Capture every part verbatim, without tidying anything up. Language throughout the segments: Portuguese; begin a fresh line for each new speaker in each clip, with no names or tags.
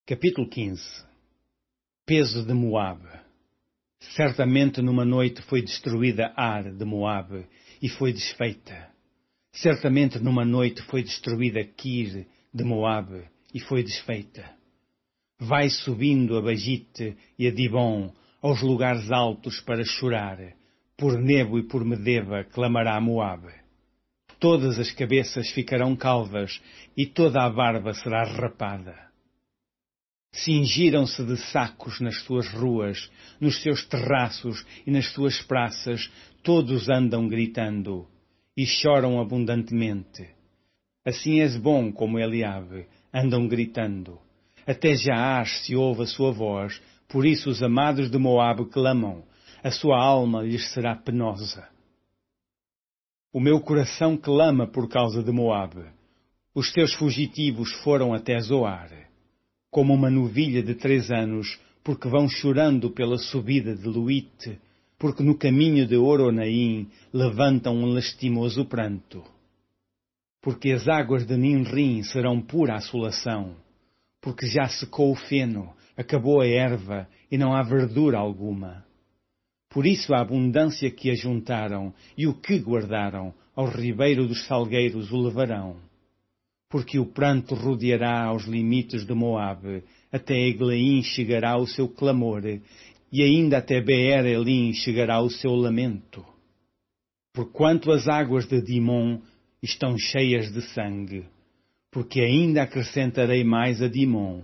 Capítulo quinze. Peso de Moabe. Certamente numa noite foi destruída Ar de Moabe e foi desfeita. Certamente numa noite foi destruída Kir de Moabe e foi desfeita. Vai subindo a Bagite e a Dibom aos lugares altos para chorar. Por Nebo e por Medeba clamará Moabe. Todas as cabeças ficarão calvas e toda a barba será rapada. Cingiram-se de sacos nas suas ruas, nos seus terraços e nas suas praças, todos andam gritando e choram abundantemente. Assim Hesbom como Eliabe andam gritando. Até Jaash se ouve a sua voz, por isso os amados de Moabe clamam, a sua alma lhes será penosa. O meu coração clama por causa de Moabe. Os seus fugitivos foram até Zoar. Como uma novilha de três anos, porque vão chorando pela subida de Luite, porque no caminho de Oronaim levantam um lastimoso pranto. Porque as águas de Ninrim serão pura assolação, porque já secou o feno, acabou a erva e não há verdura alguma. Por isso a abundância que ajuntaram e o que guardaram, ao ribeiro dos salgueiros o levarão. Porque o pranto rodeará aos limites de Moabe, até Eglaim chegará o seu clamor, e ainda até Beer-Elim chegará o seu lamento. Porquanto as águas de Dimon estão cheias de sangue, porque ainda acrescentarei mais a Dimon.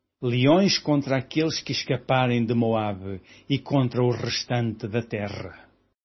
Leões contra aqueles que escaparem de Moabe e contra o restante da terra.